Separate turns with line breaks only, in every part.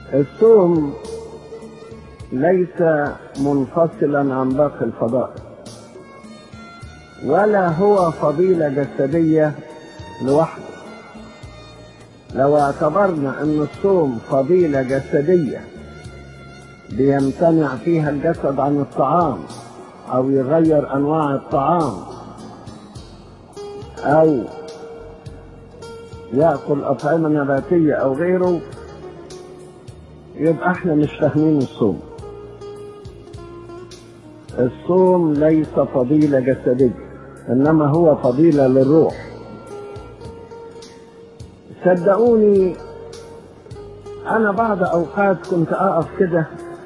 الصوم ليس منفصلا عن باقي الفضائل، ولا هو فضيلة جسدية لوحده. لو اعتبرنا ان الصوم فضيلة جسدية بيمتنع فيها الجسد عن الطعام او يغير انواع الطعام او يأكل اطعمة نباتية او غيره، يبقى احنا مش فاهمين الصوم. الصوم ليس فضيلة جسدية، انما هو فضيلة للروح. صدقوني انا بعض اوقات كنت اقف كده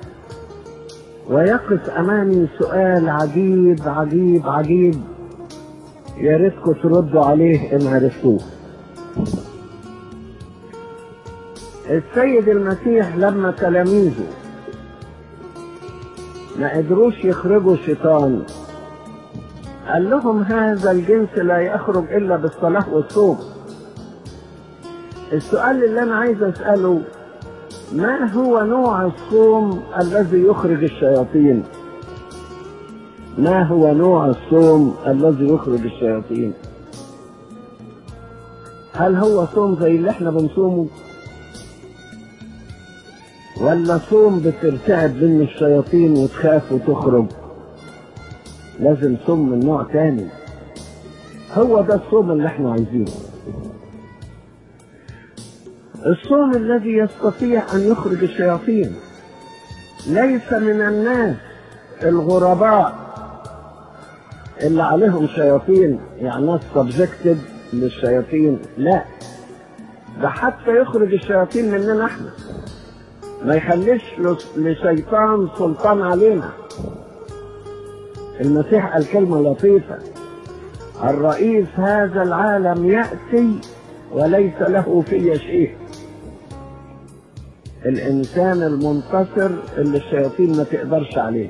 ويقف امامي سؤال عجيب عجيب عجيب، يا ريتكم تردوا عليه ان عرفتوه. السيد المسيح لما تلاميذه ما قدروش يخرجوا الشيطان قال لهم هذا الجنس لا يخرج الا بالصلاة والصوم. السؤال اللي انا عايز اسأله، ما هو نوع الصوم الذي يخرج الشياطين؟ ما هو نوع الصوم الذي يخرج الشياطين؟ هل هو صوم زي اللي احنا بنصومه، ولا صوم بترتعب من الشياطين وتخاف وتخرج؟ لازم صوم من نوع تاني. هو ده الصوم اللي احنا عايزينه، الصوم الذي يستطيع ان يخرج الشياطين، ليس من الناس الغرباء اللي عليهم شياطين، يعني ناس سبجكتد للشياطين، لا، ده حتى يخرج الشياطين مننا احنا، ما يخليش لشيطان سلطان علينا. المسيح قال كلمة لطيفة: الرئيس هذا العالم يأتي وليس له في شيء. الإنسان المنتصر اللي الشياطين ما تقدرش عليه،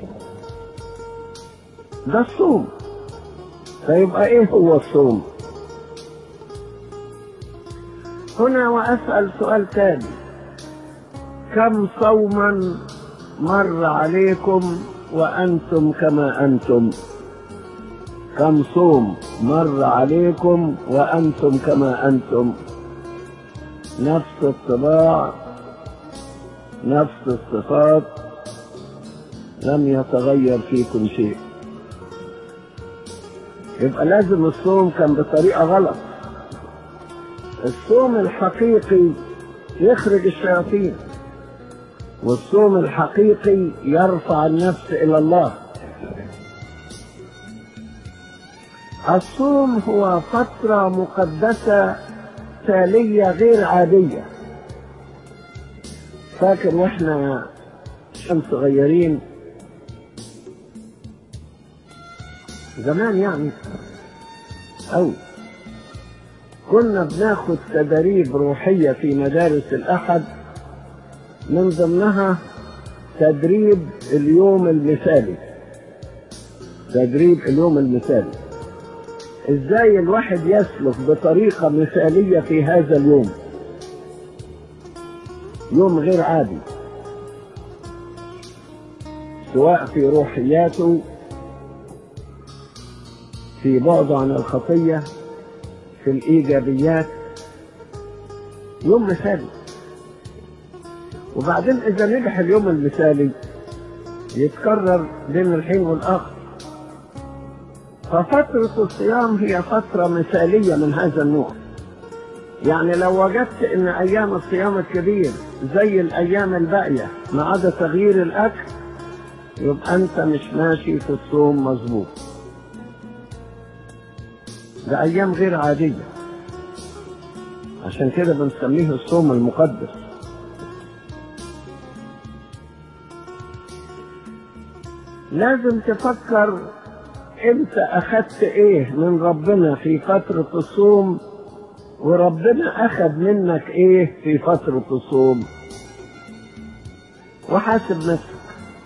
ده الصوم. فيبقى ايه هو الصوم؟ هنا وأسأل سؤال تاني: كم صوما مر عليكم وأنتم كما أنتم؟ كم صوم مر عليكم وأنتم كما أنتم؟ نفس الطباع، نفس الصفات، لم يتغير فيكم شيء. يبقى لازم الصوم كان بطريقة غلط. الصوم الحقيقي يخرج الشياطين، والصوم الحقيقي يرفع النفس إلى الله. الصوم هو فترة مقدسة تالية غير عادية. فاكر واحنا صغيرين زمان يعني أو كنا بناخد تدريب روحية في مدارس الأحد، من ضمنها تدريب اليوم المثالي. تدريب اليوم المثالي، ازاي الواحد يسلك بطريقة مثالية في هذا اليوم، يوم غير عادي، سواء في روحياته، في بعده عن الخطية، في الإيجابيات، يوم مثالي. وبعدين إذا نجح اليوم المثالي يتكرر بين الحين والآخر. ففترة الصيام هي فترة مثالية من هذا النوع. يعني لو وجدت إن أيام الصيام الكبير زي الأيام الباقية ما عدا تغيير الأكل، يبقى أنت مش ماشي في الصوم مظبوط. ده أيام غير عادية، عشان كده بنسميه الصوم المقدس. لازم تفكر انت اخدت ايه من ربنا في فترة الصوم، وربنا اخد منك ايه في فترة الصوم، وحاسب نفسك.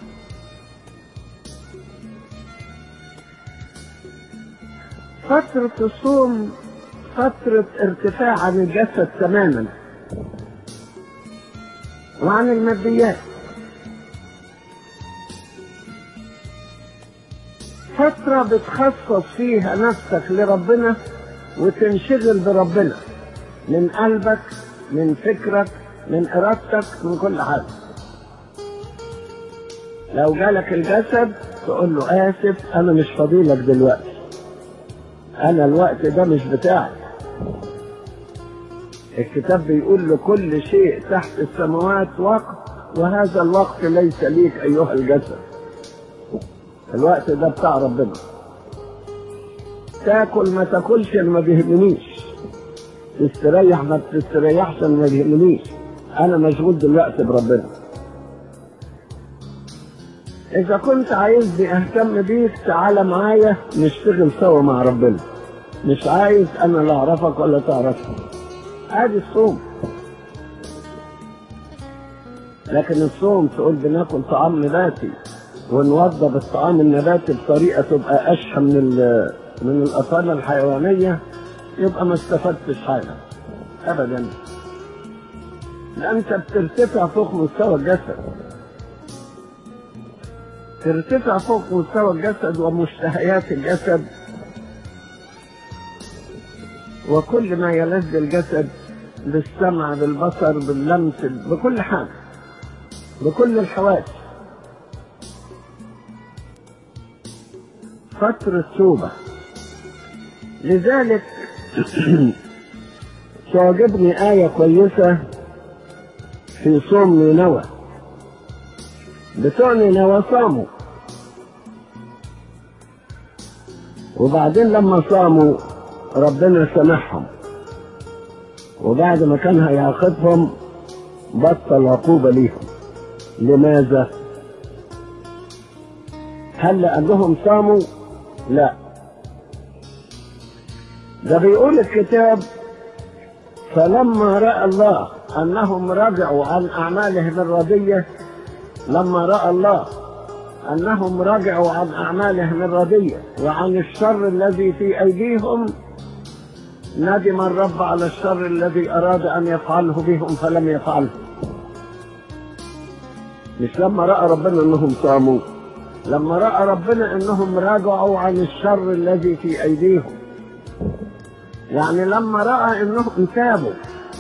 فترة الصوم فترة ارتفاع عن الجسد تماما، وعن الماديات. فترة بتخصص فيها نفسك لربنا وتنشغل بربنا من قلبك، من فكرك، من إرادتك، من كل حاجة. لو جالك الجسد تقول له آسف أنا مش فاضيلك دلوقتي، أنا الوقت ده مش بتاعي. الكتاب بيقول لكل شيء تحت السماوات وقت، وهذا الوقت ليس ليك أيها الجسد. الوقت ده بتاع ربنا. تاكل ما تاكلش أنا ما بيهمنيش، تستريح ما تستريحش أنا ما بيهمنيش، أنا مشغول دلوقتي بربنا. إذا كنت عايزني أهتم بيك تعال معايا نشتغل سوا مع ربنا، مش عايز أنا لا أعرفك ولا تعرفني. ادي الصوم. لكن الصوم تقول بناكل طعام نباتي ونوضب الطعام النباتي بطريقه تبقى اشهى من الاصاله الحيوانيه، يبقى ما استفدتش حاجه ابدا. ده انت بترتفع فوق مستوى الجسد، ترتفع فوق مستوى الجسد ومشتهيات الجسد وكل ما يلذ الجسد بالسمع، بالبصر، باللمس، بكل حاجة، بكل الحواس. فترة توبة. لذلك تعجبني آية كويسة في صوم نينوى. بتوع نينوى صاموا، وبعدين لما صاموا ربنا سامحهم، وبعد ما كان هيعاقبهم بطل عقوبة ليهم. لماذا؟ هل قال لهم صاموا؟ لا، ده بيقول الكتاب فلما رأى الله أنهم رجعوا عن أعمالهم الردية، لما رأى الله أنهم رجعوا عن أعمالهم الردية وعن الشر الذي في أيديهم، ندم الرب على الشر الذي أراد أن يفعله بهم فلم يفعله. مش لما رأى ربنا أنهم صاموا، لما رأى ربنا أنهم راجعوا عن الشر الذي في أيديهم. يعني لما رأى أنهم تابوا.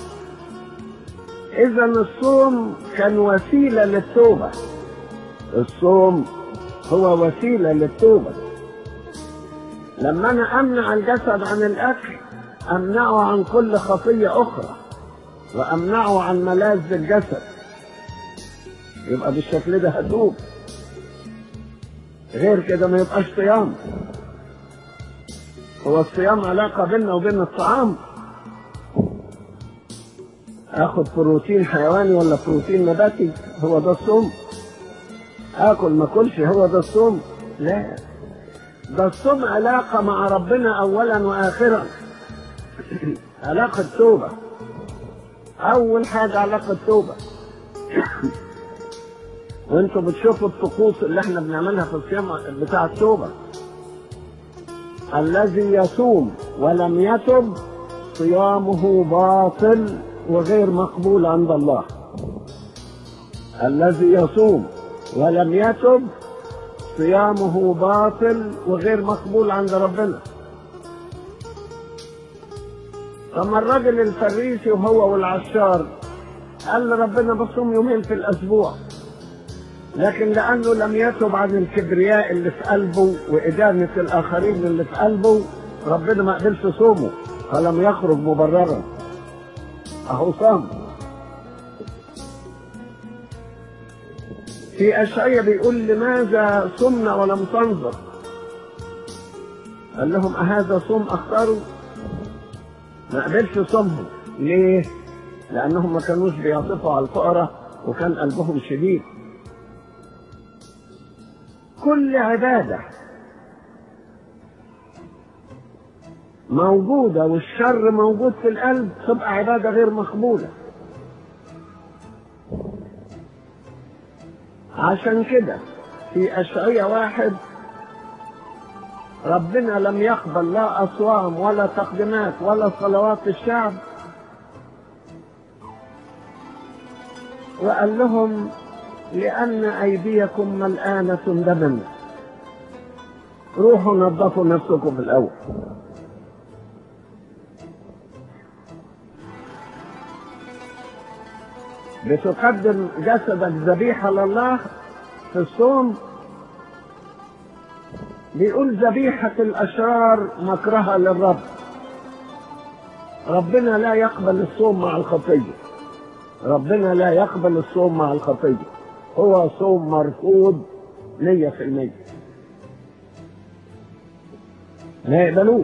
إذا الصوم كان وسيلة للتوبة. الصوم هو وسيلة للتوبة. لما أنا أمنع الجسد عن الأكل أمنعه عن كل خطية أخرى، وأمنعه عن ملاذ الجسد، يبقى بالشكل ده هتوب. غير كده ما يبقاش صيام. هو الصيام علاقة بيننا وبين الطعام؟ اخد بروتين حيواني ولا بروتين نباتي هو ده الصوم؟ اكل ما اكلش هو ده الصوم؟ لا، ده الصوم علاقة مع ربنا اولا واخرا. علاقة توبة. اول حاجة علاقة توبة. وانتوا بتشوفوا الطقوس اللي احنا بنعملها في الصيام بتاع التوبة. الذي يصوم ولم يتب صيامه باطل وغير مقبول عند الله. الذي يصوم ولم يتب صيامه باطل وغير مقبول عند ربنا. فما الرجل الفريسي وهو والعشار قال لربنا بصوم يومين في الأسبوع، لكن لأنه لم يتب عن الكبرياء اللي في قلبه وإدانة الآخرين اللي في قلبه، ربنا ما قبلش صومه فلم يخرج مبررا. أهو صام. في أشعياء بيقول لماذا صمنا ولم تنظر؟ قال لهم أهذا صوم أختاروا؟ ما قبلش صومهم. ليه؟ لأنهم ما كانوش بيعطفوا على الفقراء وكان قلبهم شديد. كل عبادة موجودة والشر موجود في القلب تبقى عبادة غير مقبولة. عشان كده في أشعياء 1 ربنا لم يقبل لا أصوام ولا تقديمات ولا صلوات الشعب وقال لهم لأن أيديكم ملآنة دما، روحوا نظفوا نفسكم في الأول. بتقدم جسدك ذبيحة لله في الصوم، بيقول ذبيحة الأشرار مكرهة للرب. ربنا لا يقبل الصوم مع الخطية، ربنا لا يقبل الصوم مع الخطية، هو صوم مرفوض 100%، ما يقبلوش.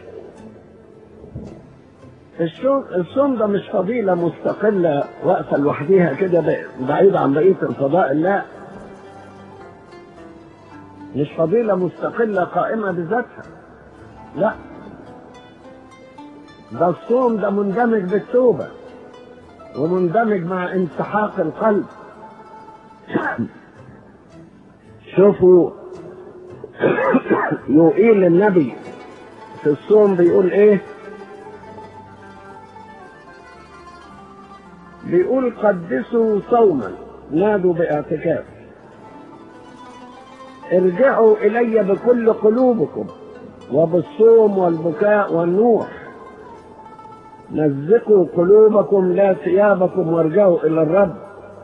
الصوم ده مش فضيلة مستقلة واقفة لوحديها كده بعيد عن بقية الفضائل، لا، مش فضيلة مستقلة قائمة بذاتها، لا، ده الصوم ده مندمج بالتوبة ومندمج مع انسحاق القلب. شوفوا يوئيل النبي في الصوم بيقول ايه؟ بيقول قدسوا صوما نادوا باعتكاف، ارجعوا الي بكل قلوبكم وبالصوم والبكاء والنوح، مزقوا قلوبكم لا ثيابكم وارجعوا الى الرب.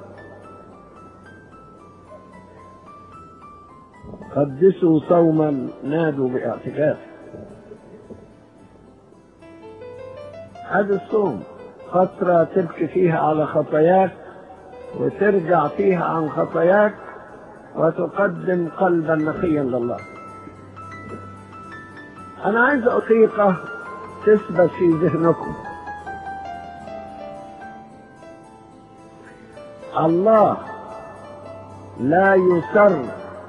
قدسوا صوما نادوا باعتكاف. هذا الصوم فترة تبكي فيها على خطاياك وترجع فيها عن خطاياك وتقدم قلبا نقيا لله. أنا عايز حقيقة تثبت في ذهنكم، الله لا يسر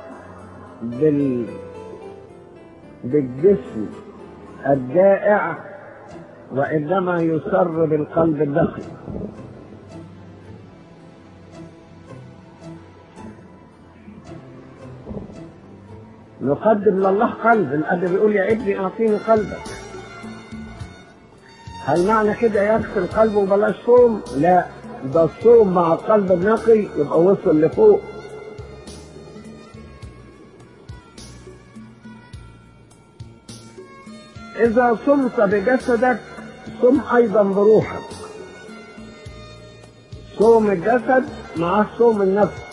بالجسم الجائع، وإنما يسر بالقلب النقي. نقدم لله قلب. الأب بيقول يا ابني أعطيني قلبك. هل معنى كده يكفي القلب وبلاش صوم؟ لا، ده الصوم مع القلب النقي يبقى وصل لفوق. إذا صمت بجسدك صم أيضا بروحك. صوم الجسد مع صوم النفس.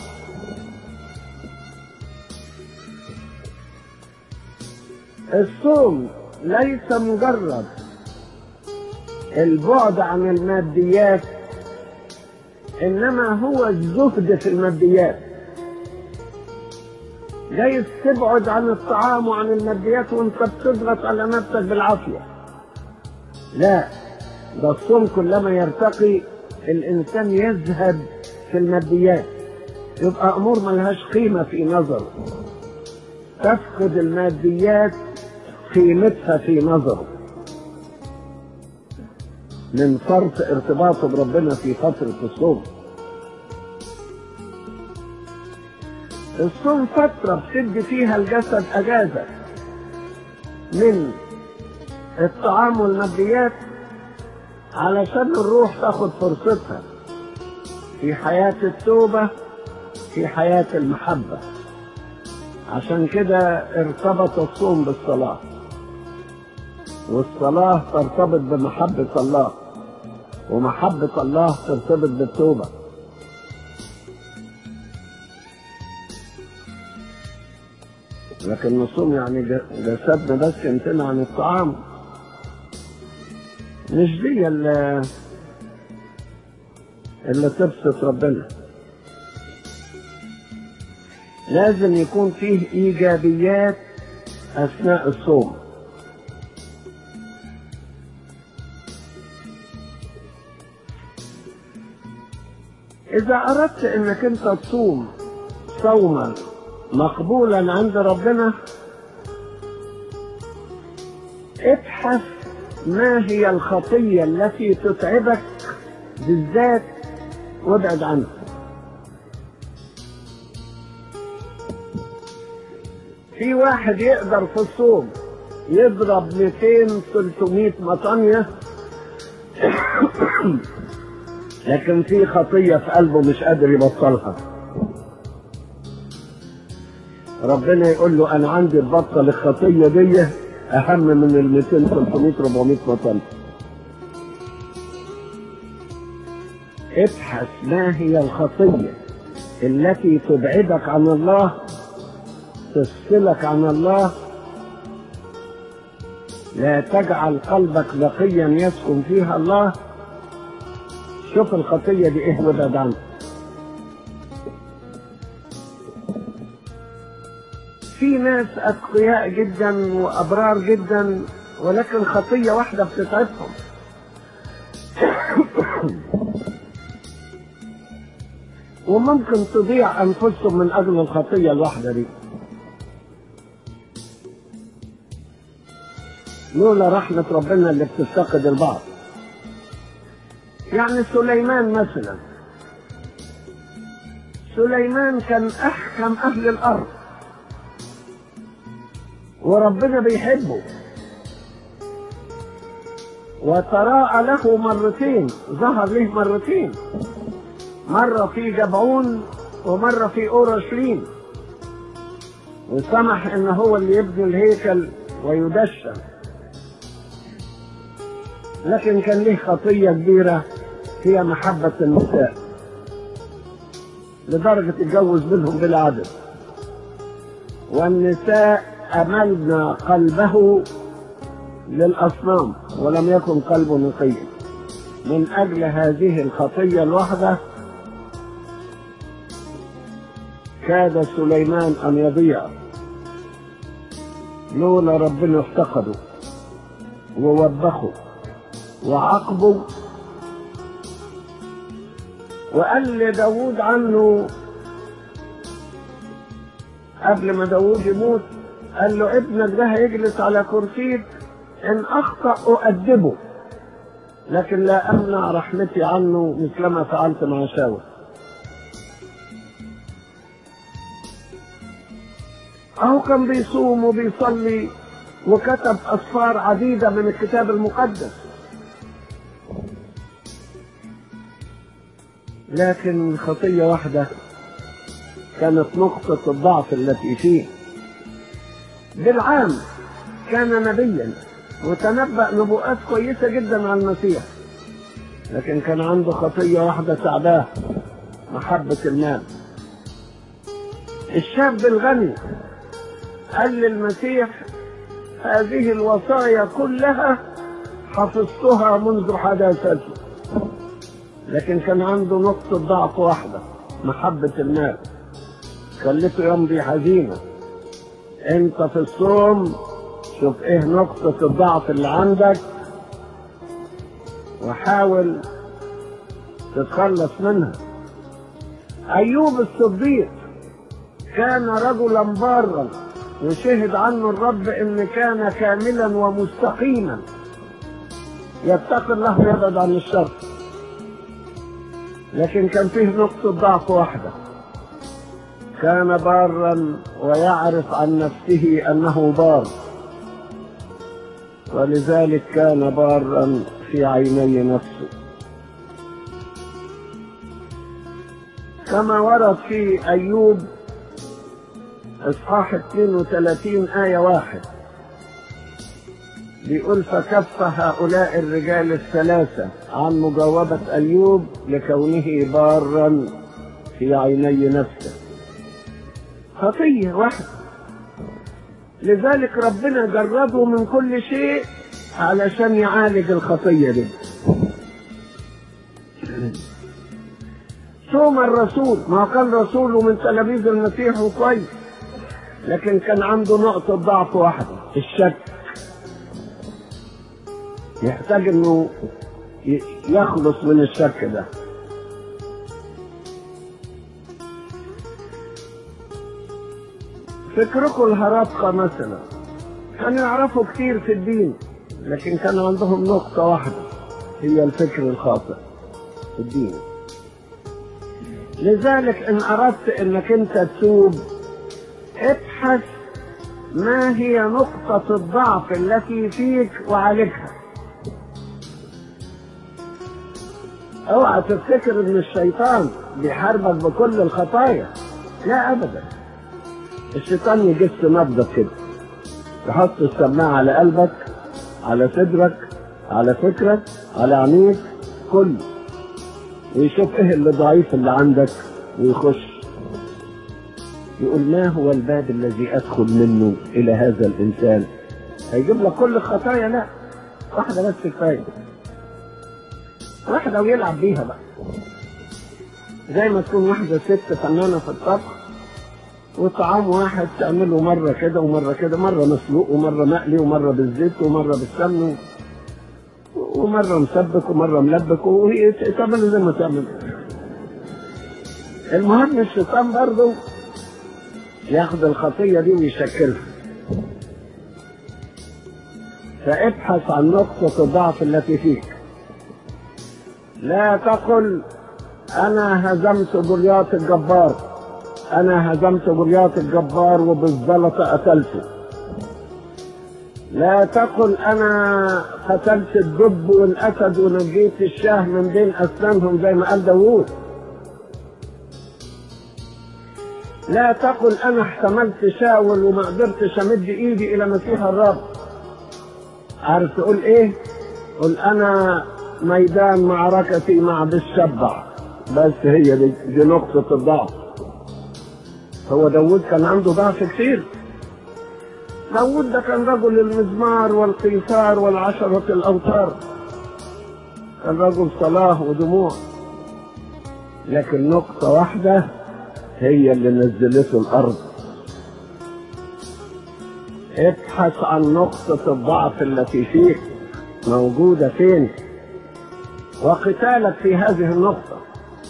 الصوم ليس مجرد البعد عن الماديات، إنما هو الزهد في الماديات. جايز تبعد عن الطعام وعن الماديات وانت بتضغط على نفسك بالعافية. لا، ده الصوم كلما يرتقي الإنسان يزهد في الماديات، يبقى أمور ملهاش قيمة في نظره، تفقد الماديات قيمتها في نظره من فرط ارتباطه بربنا في فترة الصوم. الصوم فترة بتدي فيها الجسد أجازة من الطعام والماديات علشان الروح تاخد فرصتها في حياة التوبة، في حياة المحبة. عشان كده ارتبط الصوم بالصلاة، والصلاة ترتبط بمحبة الله، ومحبة الله ترتبط بالتوبة. لكن الصوم يعني جسدنا بس يمتنع عن الطعام، مش دي اللي تبسط ربنا. لازم يكون فيه إيجابيات أثناء الصوم. إذا أردت أنك أنت تصوم صوما مقبولا عند ربنا، ابحث ما هي الخطية التي تتعبك بالذات وابعد عنها. في واحد يقدر في الصوم يضرب 200-300 مطانية لكن في خطية في قلبه مش قادر يبطلها. ربنا يقول له انا عندي تبطل الخطية دي اهم من ال 200 300 400 مطلب. ابحث ما هي الخطية التي تبعدك عن الله، تفصلك عن الله، لا تجعل قلبك نقيا يسكن فيها الله. شوف الخطية دي ايه وابعد عنها. في ناس أتقياء جدا وأبرار جدا ولكن خطية واحدة بتتعبهم. وممكن تضيع أنفسهم من أجل الخطية الواحدة دي لولا رحمة ربنا اللي بتفتقد البعض. يعني سليمان مثلا، سليمان كان أحكم أهل الأرض وربنا بيحبه، وتراءى له مرتين، ظهر له مرتين، مرة في جبعون ومرة في أورشليم، وسمح ان هو اللي يبني الهيكل ويدشن. لكن كان له خطية كبيرة هي محبة النساء، لدرجة اتجوز منهم بلا عدد، والنساء أملنا قلبه للأصنام ولم يكن قلبه نقيا. من أجل هذه الخطية الواحدة كاد سليمان أن يضيع لولا ربنا افتقده ووبخه وعاقبه. وقال لداود عنه قبل ما داود يموت، قال له ابنك ده هيجلس على كرسيك، ان اخطأ اؤدبه لكن لا امنع رحمتي عنه مثلما فعلت مع شاول. اهو كان بيصوم وبيصلي وكتب اسفار عديدة من الكتاب المقدس، لكن خطية واحدة كانت نقطة الضعف التي فيه. بالعام كان نبيا وتنبأ نبوءات كويسة جدا عن المسيح، لكن كان عنده خطية واحدة تعباه، محبة المال. الشاب الغني قال للمسيح هذه الوصايا كلها حفظتها منذ حداثتي، لكن كان عنده نقطة ضعف واحدة، محبة المال، خلته يمضي حزينة. انت في الصوم شوف ايه نقطة الضعف اللي عندك وحاول تتخلص منها. ايوب الصديق كان رجلا بارا وشهد عنه الرب ان كان كاملا ومستقيما يتقي الله ويبعد عن الشر، لكن كان فيه نقطة ضعف واحدة، كان بارا ويعرف عن نفسه انه بار، ولذلك كان بارا في عيني نفسه. كما ورد في ايوب اصحاح 32 آية 1 بيقول فكف هؤلاء الرجال الثلاثة عن مجاوبة ايوب لكونه بارا في عيني نفسه. خطية واحدة، لذلك ربنا جرده من كل شيء علشان يعالج الخطية دي. ثم الرسول، ما كان رسوله من تلاميذ المسيح وكويس، لكن كان عنده نقطة ضعف واحدة، الشك. يحتاج انه يخلص من الشك ده. فكركم الهرطقة مثلا كانوا يعرفوا كتير في الدين، لكن كان عندهم نقطة واحدة هي الفكر الخاطئ في الدين. لذلك ان اردت انك انت تتوب ابحث ما هي نقطة الضعف التي فيك وعالجها. اوعى تفتكر ان الشيطان بيحاربك بكل الخطايا، لا ابدا. الشيطان يجس نبضك كده، تحط السماعة على قلبك، على صدرك، على فكرك، على عينيك كله، ويشوف ايه اللي ضعيف اللي عندك ويخش يقول ما هو الباب الذي ادخل منه الى هذا الانسان. هيجيب لك كل الخطايا؟ لا، واحدة بس كفاية، واحدة ويلعب بيها بقى. زي ما تكون واحدة ست فنانة في الطبخ، وطعام واحد تعمله مرة كده ومرة كده، مرة مسلوق ومرة مقلي ومرة بالزيت ومرة بالسمن ومرة مسبك ومرة ملبك، وهي تعمله زي ما تعمل. المهم الشيطان برضه ياخد الخطية دي ويشكلها. فابحث عن نقطة الضعف التي فيك. لا تقل أنا هزمت جولياط الجبار، أنا هزمت جولياط الجبار وبالزلطة قتلته. لا تقل أنا قتلت الدب والأسد ونجيت الشاه من بين أسنانهم زي ما قال داوود. لا تقل أنا احتملت شاول وما قدرتش أمد إيدي إلى مسيح الرب. عارف تقول إيه؟ قل أنا ميدان معركتي مع بالشبع. بس هي دي نقطة الضعف. هو داوود كان عنده ضعف كتير. داوود ده كان رجل المزمار والقيثار والعشرة الأوتار، كان رجل صلاة ودموع، لكن نقطة واحدة هي اللي نزلته الأرض. ابحث عن نقطة الضعف التي فيك موجودة فين، وقتالك في هذه النقطة.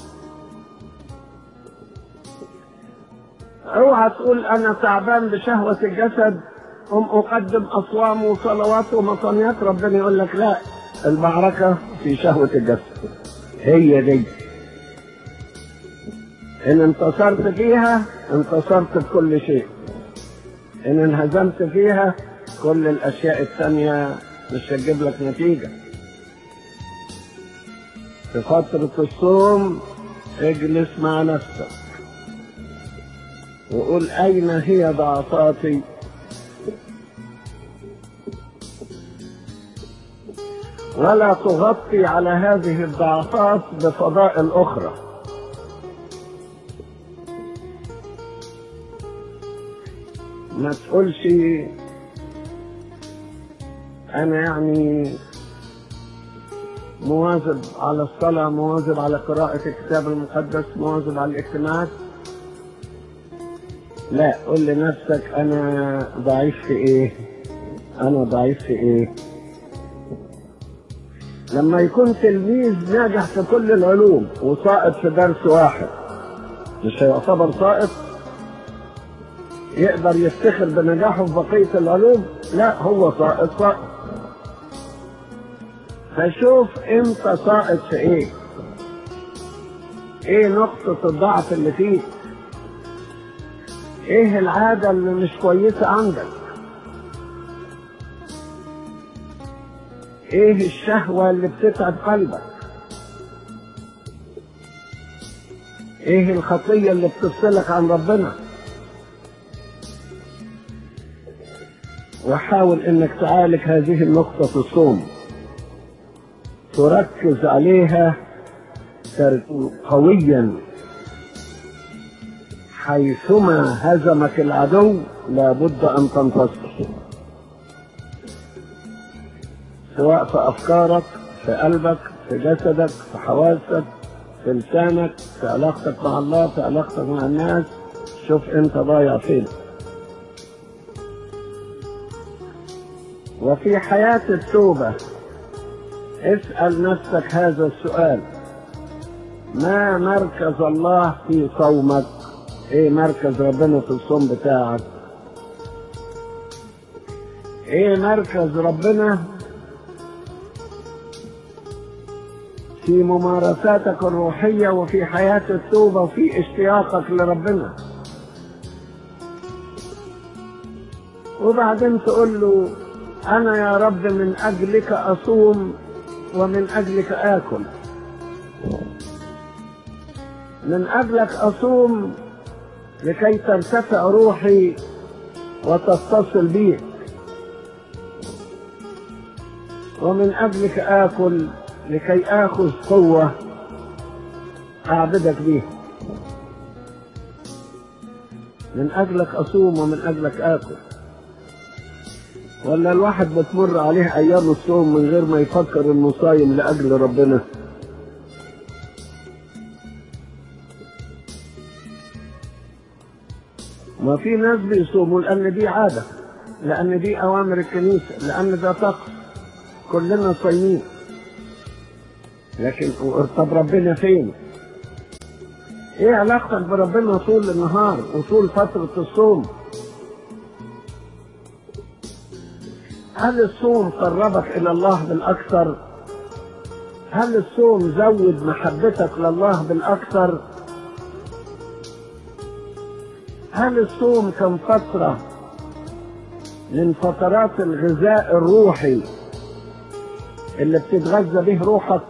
اوعى تقول أنا تعبان بشهوة الجسد أقدم أصوام وصلوات ومطنيات، ربنا يقول لك لا، المعركة في شهوة الجسد. هي دي إن انتصرت فيها انتصرت بكل شيء، إن انهزمت فيها كل الأشياء الثانية مش هتجيب لك نتيجة. في فترة الصوم اجلس مع نفسك وقول أين هي ضعفاتي، ولا تغطي على هذه الضعفات بفضائل أخرى. ما تقولش أنا يعني مواظب على الصلاة، مواظب على قراءة الكتاب المقدس، مواظب على الاجتماعات. لا، قل لنفسك أنا ضعيف في إيه؟ أنا ضعيف في إيه؟ لما يكون تلميذ ناجح في كل العلوم وساقط في درس واحد، مش هيعتبر ساقط؟ يقدر يفتخر بنجاحه في بقية العلوم؟ لا، هو ساقط. فشوف امتى ساقط في ايه، ايه نقطة الضعف اللي فيك، ايه العادة اللي مش كويسة عندك، ايه الشهوة اللي بتتعب قلبك، ايه الخطية اللي بتفصلك عن ربنا. وحاول انك تعالج هذه النقطة في الصوم، تركز عليها قويا. حيثما هزمك العدو لابد ان تنتصر، سواء في افكارك، في قلبك، في جسدك، في حواسك، في لسانك، في علاقتك مع الله، في علاقتك مع الناس. شوف انت ضايع فين. وفي حياة التوبة اسأل نفسك هذا السؤال: ما مركز الله في صومك؟ ايه مركز ربنا في الصوم بتاعك؟ ايه مركز ربنا في ممارساتك الروحية وفي حياة التوبة وفي اشتياقك لربنا؟ وبعدين تقول له أنا يا رب من أجلك أصوم ومن أجلك آكل. من أجلك أصوم لكي ترتفع روحي وتتصل بيك، ومن أجلك آكل لكي آخذ قوة أعبدك بيها. من أجلك أصوم ومن أجلك آكل. ولا الواحد بتمر عليه أيام الصوم من غير ما يفكر إنه صايم لأجل ربنا؟ ما في ناس بيصوموا لأن دي عادة، لأن دي أوامر الكنيسة، لأن ده طقس، كلنا صايمين. لكن طب ربنا فين؟ ايه علاقتك بربنا طول النهار وطول فترة الصوم؟ هل الصوم قربك إلى الله بالأكثر؟ هل الصوم زود محبتك لله بالأكثر؟ هل الصوم كان فترة من فترات الغذاء الروحي اللي بتتغذى به روحك؟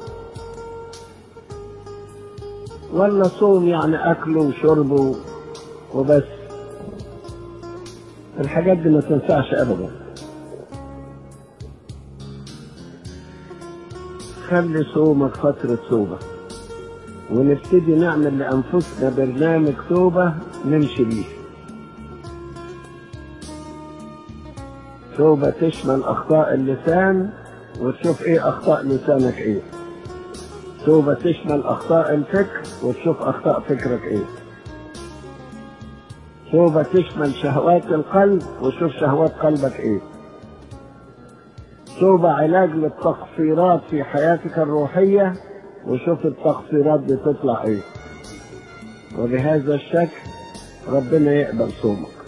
ولا صوم يعني أكله وشربه وبس؟ الحاجات دي ما تنفعش أبدا. خلي صومك فترة توبة، ونبتدي نعمل لأنفسنا برنامج توبة نمشي بيه. توبة تشمل أخطاء اللسان وتشوف إيه أخطاء لسانك إيه. توبة تشمل أخطاء الفكر وتشوف أخطاء فكرك إيه. توبة تشمل شهوات القلب وتشوف شهوات قلبك إيه. توبة علاج للتقصيرات في حياتك الروحية وشوف التقصيرات دي تطلع إيه. وبهذا الشكل ربنا يقبل صومك.